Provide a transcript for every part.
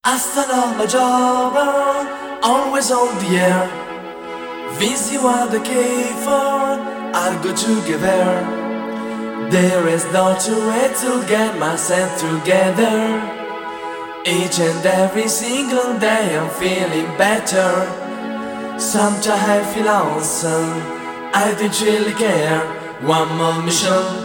Astronaut jobber, always on the air. Busy what the for, I'll go together. There is no two way to get myself together. Each and every single day I'm feeling better. Sometimes I feel lonesome, I don't really care. One more mission.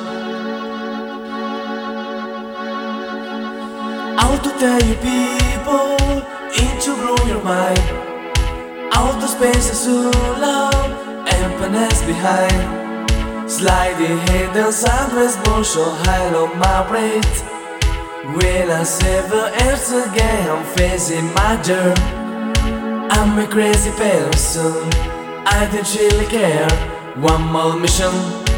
How to tell you people, it to blow your mind. Outer space is so loud, emptiness behind. Sliding hidden sideways motion, hello my breath. When I sever earth again, I'm facing my dirt. I'm a crazy person, I don't really care. One more mission.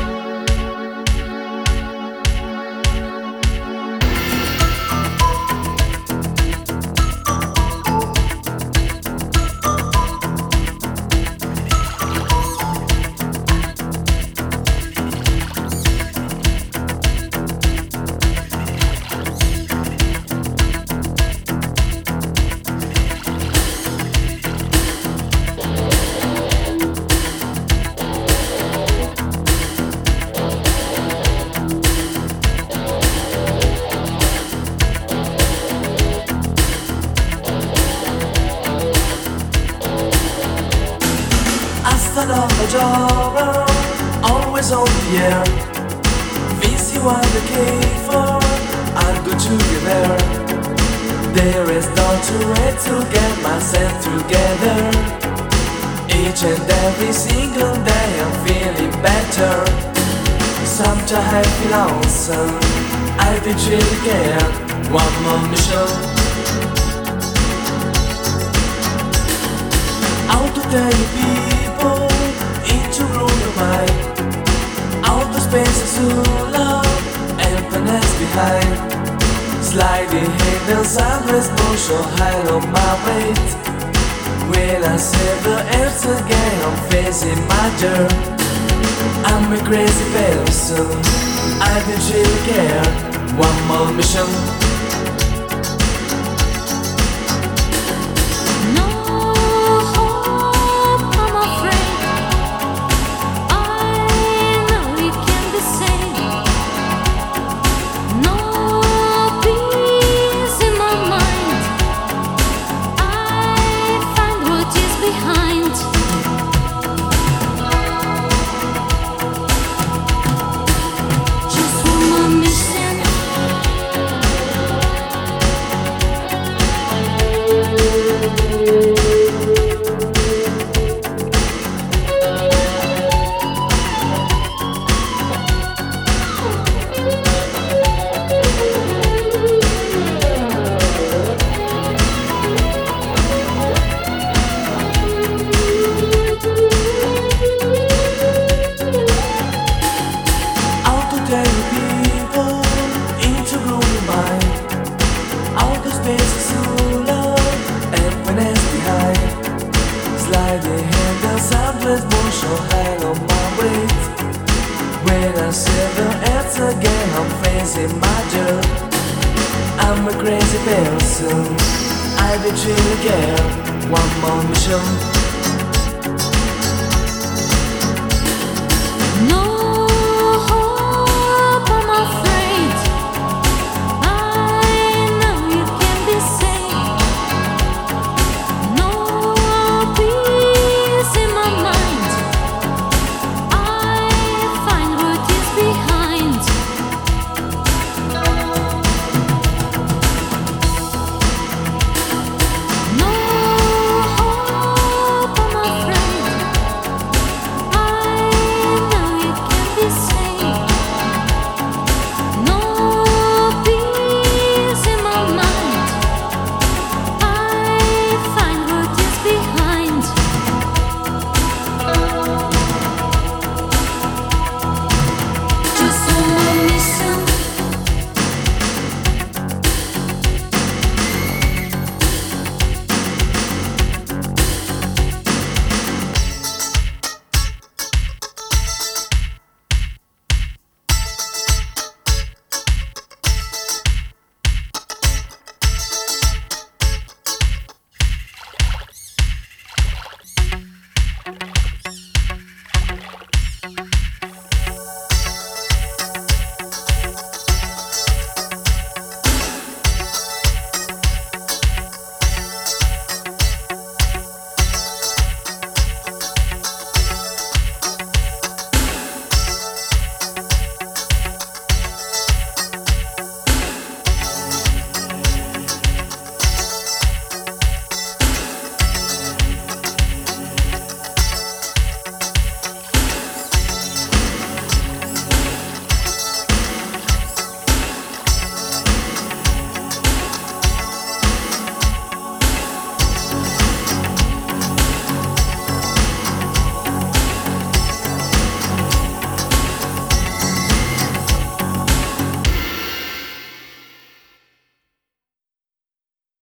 Astronaut jobber, always on the air. Busy what the for, I'll go together. There is no two way to get myself together. Each and every single day I'm feeling better. Sometimes I feel lonesome, I don't really care. One more mission. How to tell you people, it to blow your mind. Outer space is so loud, emptiness behind. Sliding hidden sideways motion, high on my weight. When I sever earth again, I'm facing my dirt. I'm a crazy person, I don't really care. One more mission. When I sever earth again, I'm facing my dirt. I'm a crazy person, I don't really care. One more mission. No.